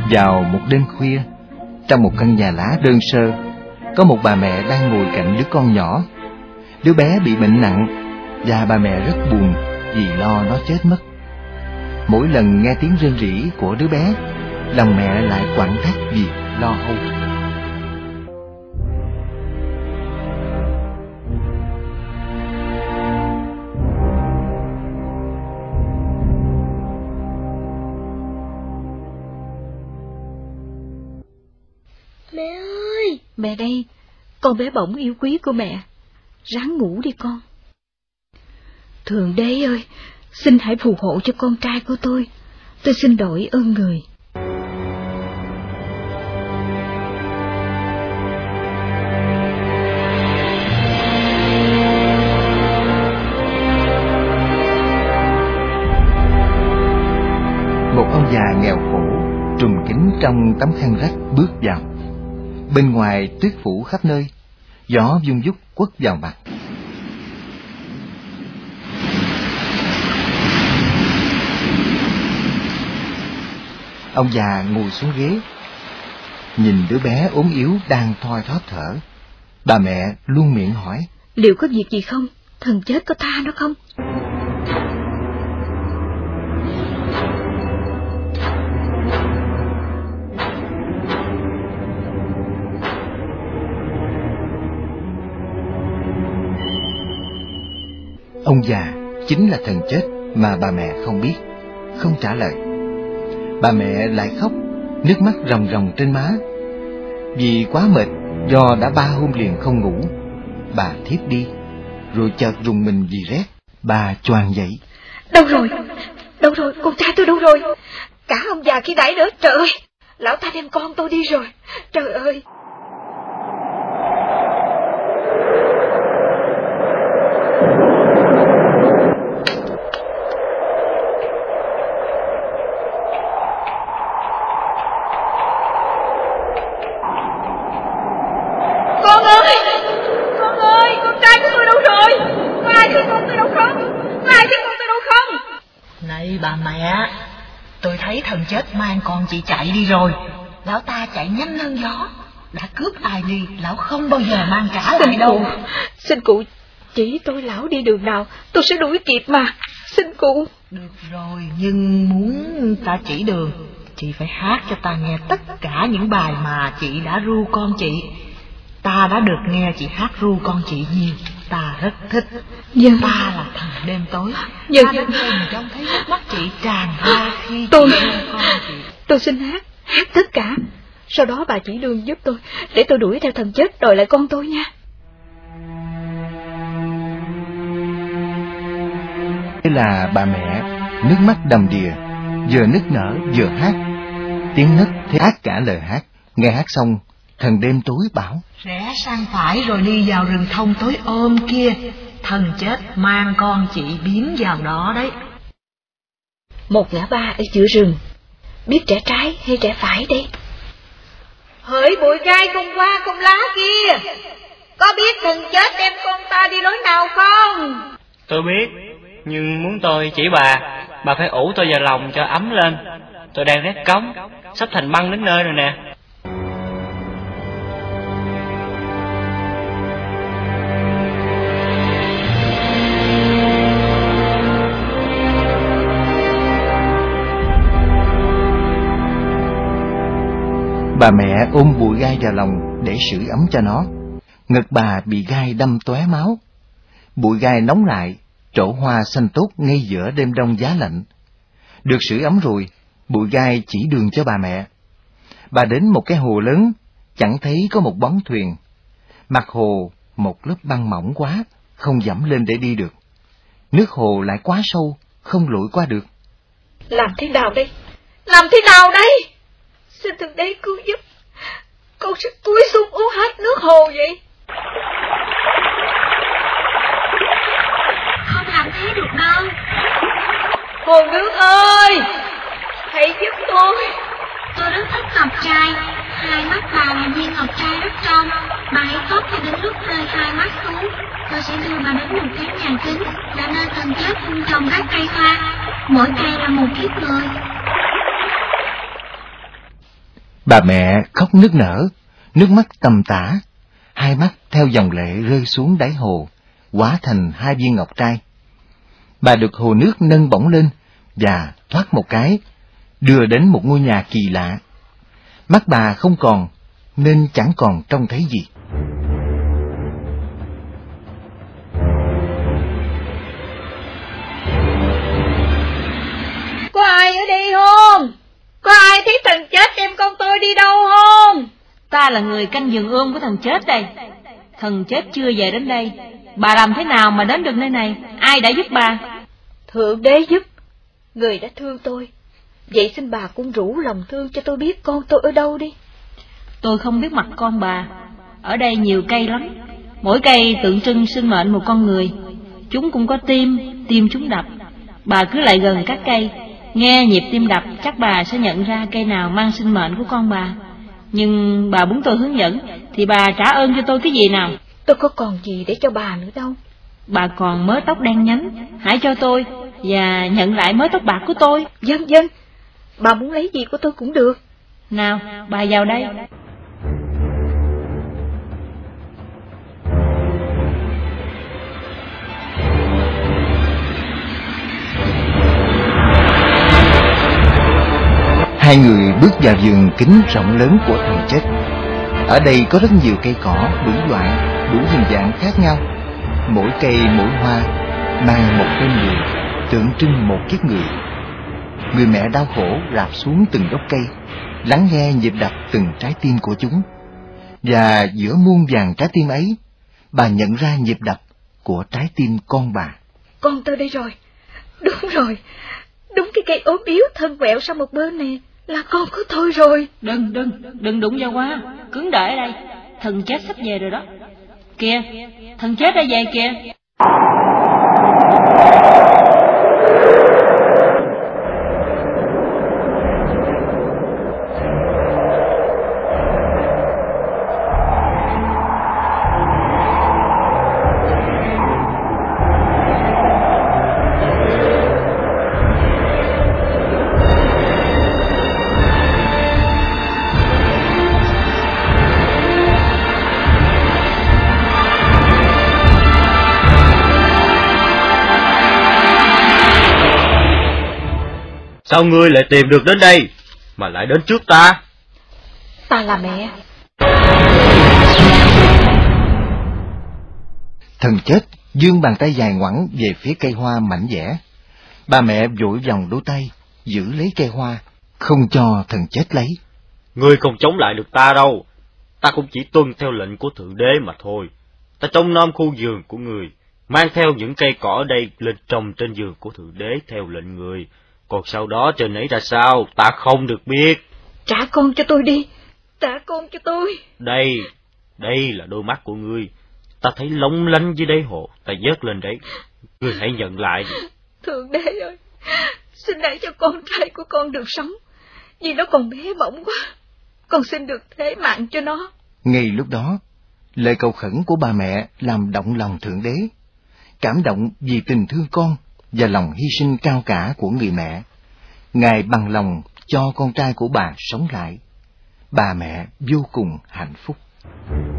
Vào một đêm khuya, trong một căn nhà lá đơn sơ, có một bà mẹ đang ngồi cạnh đứa con nhỏ. Đứa bé bị bệnh nặng và bà mẹ rất buồn vì lo nó chết mất. Mỗi lần nghe tiếng rên rỉ của đứa bé, lòng mẹ lại quặn thắt vì lo âu. Mẹ ơi! Mẹ đây, con bé bỏng yêu quý của mẹ. Ráng ngủ đi con. Thượng Đế ơi, xin hãy phù hộ cho con trai của tôi. Tôi xin đổi ơn người. Một ông già nghèo khổ, trùm kín trong tấm khăn rách bước vào. Bên ngoài tuyết phủ khắp nơi, gió vung vút quất vào mặt. Ông già ngồi xuống ghế, nhìn đứa bé ốm yếu đang thoi thóp thở. Bà mẹ luôn miệng hỏi: Liệu có việc gì không? Thần chết có tha nó không? Ông già chính là thần chết mà bà mẹ không biết, không trả lời. Bà mẹ lại khóc, nước mắt ròng ròng trên má. Vì quá mệt do đã 3 hôm liền không ngủ, bà thiếp đi, rồi chợt rùng mình vì rét. Bà choàng dậy. Đâu rồi? Đâu rồi? Con trai tôi đâu rồi? Cả ông già khi nãy nữa. Trời ơi! Lão ta đem con tôi đi rồi. Trời ơi! Bà mẹ, tôi thấy thần chết mang con chị chạy đi rồi. Lão ta chạy nhanh hơn gió. Đã cướp ai đi, lão không bao giờ mang trả lại đâu. Xin cụ chỉ tôi lão đi đường nào, tôi sẽ đuổi kịp mà. Xin cụ. Được rồi, nhưng muốn ta chỉ đường, chị phải hát cho ta nghe tất cả những bài mà chị đã ru con chị. Ta đã được nghe chị hát ru con chị nhiều, ta rất thích. Ta là thần đêm tối. Ta đã từng trông thấy nước mắt chị tràn ra khi chị ru con chị. Tôi xin hát tất cả. Sau đó bà chỉ đường giúp tôi, để tôi đuổi theo thần chết đòi lại con tôi nha. Thế là bà mẹ nước mắt đầm đìa, vừa nức nở vừa hát. Tiếng nấc thế át cả lời hát. Nghe hát xong, thần đêm tối bảo: Rẽ sang phải rồi đi vào rừng thông tối ôm kia. Thần chết mang con chị biến vào đó đấy. Một ngã ba ở giữa rừng, biết rẽ trái hay rẽ phải đây? Hỡi bụi gai không qua không lá kia, có biết thần chết đem con ta đi lối nào không? Tôi biết, nhưng muốn tôi chỉ bà phải ủ tôi vào lòng cho ấm lên. Tôi đang rét cống, sắp thành băng đến nơi rồi nè. Bà mẹ ôm bụi gai vào lòng để sưởi ấm cho nó. Ngực bà bị gai đâm tóe máu. Bụi gai nóng lại, trổ hoa xanh tốt ngay giữa đêm đông giá lạnh. Được sưởi ấm rồi, bụi gai chỉ đường cho bà mẹ. Bà đến một cái hồ lớn, chẳng thấy có một bóng thuyền. Mặt hồ một lớp băng mỏng quá, không dẫm lên để đi được. Nước hồ lại quá sâu, không lội qua được. Làm thế nào đây? Làm thế nào đây? Xin Thượng Đế cứu giúp. Con sẽ cúi xuống uống hết nước hồ vậy. Không làm thế được đâu. Hồ nước ơi, hãy giúp tôi. Tôi rất thích ngọc trai. Hai mắt bà là viên ngọc trai rất trong. Bà hãy khóc cho đến lúc rơi hai mắt xuống. Tôi sẽ đưa bà đến một cái nhà kính, là nơi thần chết trồng các cây hoa. Mỗi cây là một kiếp người. Bà mẹ khóc nức nở, nước mắt tầm tã, hai mắt theo dòng lệ rơi xuống đáy hồ, hóa thành 2 viên ngọc trai. Bà được hồ nước nâng bổng lên và thoát một cái, đưa đến một ngôi nhà kỳ lạ. Mắt bà không còn, nên chẳng còn trông thấy gì. Có ai ở đây không? Có ai thấy thần chết đem con tôi đi đâu không? Ta là người canh giường ươm của thần chết đây. Thần chết chưa về đến đây. Bà làm thế nào mà đến được nơi này? Ai đã giúp bà? Thượng đế giúp. Người đã thương tôi. Vậy xin bà cũng rủ lòng thương cho tôi biết con tôi ở đâu đi. Tôi không biết mặt con bà. Ở đây nhiều cây lắm. Mỗi cây tượng trưng sinh mệnh một con người. Chúng cũng có tim, tim chúng đập. Bà cứ lại gần các cây, nghe nhịp tim đập, chắc bà sẽ nhận ra cây nào mang sinh mệnh của con bà. Nhưng bà muốn tôi hướng dẫn, thì bà trả ơn cho tôi cái gì nào? Tôi có còn gì để cho bà nữa đâu. Bà còn mớ tóc đen nhánh, hãy cho tôi, và nhận lại mớ tóc bạc của tôi. Vâng, vâng, bà muốn lấy gì của tôi cũng được. Nào, bà vào đây. Hai người bước vào vườn kính rộng lớn của thần chết. Ở đây có rất nhiều cây cỏ đủ loại, đủ hình dạng khác nhau. Mỗi cây mỗi hoa mang một tên người, tượng trưng một kiếp người. Người mẹ đau khổ rạp xuống từng gốc cây, lắng nghe nhịp đập từng trái tim của chúng. Và giữa muôn vàn trái tim ấy, bà nhận ra nhịp đập của trái tim con bà. Con tôi đây rồi. Đúng rồi. Đúng cái cây ốm yếu thân quẹo sang một bên này là con của tôi rồi. Đừng đụng vào quá. Cứng đợi ở đây. Thần chết sắp về rồi đó. Kìa, thần chết đã về kìa. Sao ngươi lại tìm được đến đây, mà lại đến trước ta? Ta là mẹ. Thần chết giương bàn tay dài ngoẵng về phía cây hoa mảnh vẽ. Bà mẹ vội vòng đôi tay, giữ lấy cây hoa, không cho thần chết lấy. Ngươi không chống lại được ta đâu. Ta cũng chỉ tuân theo lệnh của Thượng Đế mà thôi. Ta trông nom khu vườn của người, mang theo những cây cỏ ở đây lên trồng trên vườn của Thượng Đế theo lệnh người. Còn sau đó trên ấy ra sao, ta không được biết. Trả con cho tôi đi. Trả con cho tôi. Đây là đôi mắt của ngươi. Ta thấy lóng lánh dưới đáy hồ, ta vớt lên đấy. Ngươi hãy nhận lại đi. Thượng Đế ơi, xin hãy cho con trai của con được sống. Vì nó còn bé bỏng quá. Con xin được thế mạng cho nó. Ngay lúc đó, lời cầu khẩn của bà mẹ làm động lòng Thượng Đế. Cảm động vì tình thương con và lòng hy sinh cao cả của người mẹ, Ngài bằng lòng cho con trai của bà sống lại. Bà mẹ vô cùng hạnh phúc.